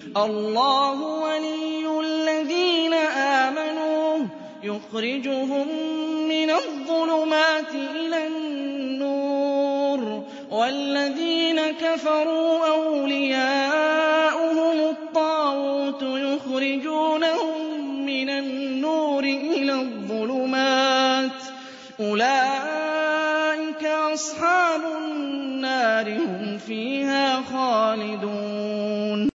اللَّهُ وَلِيُّ الَّذِينَ آمَنُوا يُخْرِجُهُم مِّنَ الظُّلُمَاتِ إِلَى النُّورِ ۖ وَالَّذِينَ كَفَرُوا أَوْلِيَاؤُهُمُ الطَّاغُوتُ يُخْرِجُونَهُم مِّنَ النُّورِ إِلَى الظُّلُمَاتِ ۗ أُولَٰئِكَ أَصْحَابُ النَّارِ ۖ هُمْ فِيهَا خَالِدُونَ